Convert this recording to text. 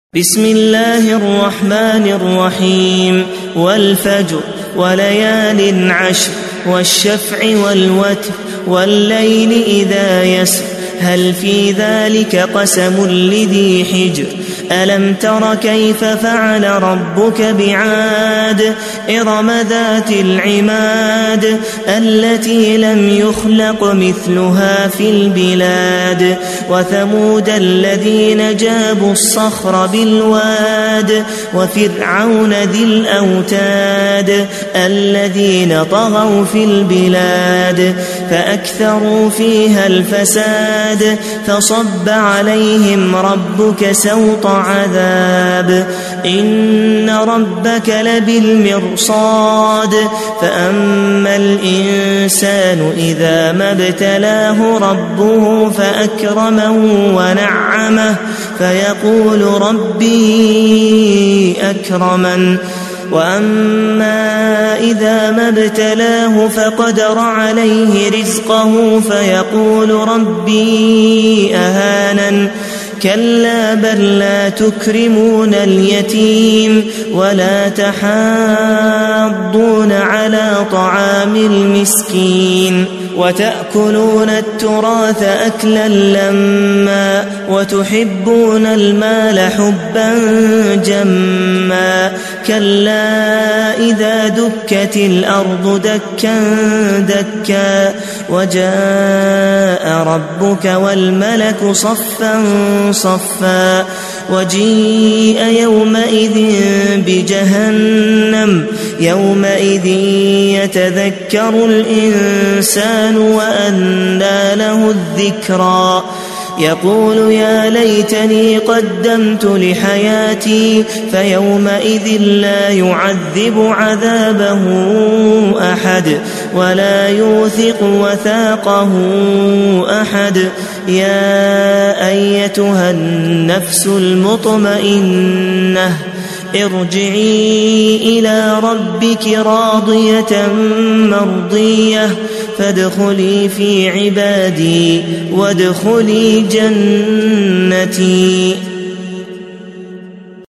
بسم الله الرحمن الرحيم والفجر وليال عشر والشفع والوتر والليل إذا يسر هل في ذلك قسم لذي حجر ألم تر كيف فعل ربك بعاد إرم ذات العماد التي لم يخلق مثلها في البلاد وثمود الذين جابوا الصخر بالواد وفرعون ذي الأوتاد الذين طغوا في البلاد فأكثروا فيها الفساد فصب عليهم ربك سوط عذاب إن ربك لبالمرصاد فأما الإنسان إذا ما ابتلاه ربه فأكرمه ونعمه فيقول ربي أكرمن وأما إذا ما ابتلاه فقدر عليه رزقه فيقول ربي أهانن كلا بل لا تكرمون اليتيم ولا تحاضون على طعام المسكين وتأكلون التراث أكلا لما وتحبون المال حبا جما كلا إذا دكت الأرض دكا دكا وجاء ربك والملك صفا صفا وجيء يومئذ بجهنم يومئذ يتذكر الإنسان وأنى له الذكرى يقول يا ليتني قدمت لحياتي فيومئذ لا يعذب عذابه أحد ولا يوثق وثاقه أحد يا أيتها النفس المطمئنة ارجعي إلى ربك راضية مرضية فادخلي في عبادي وادخلي جنتي.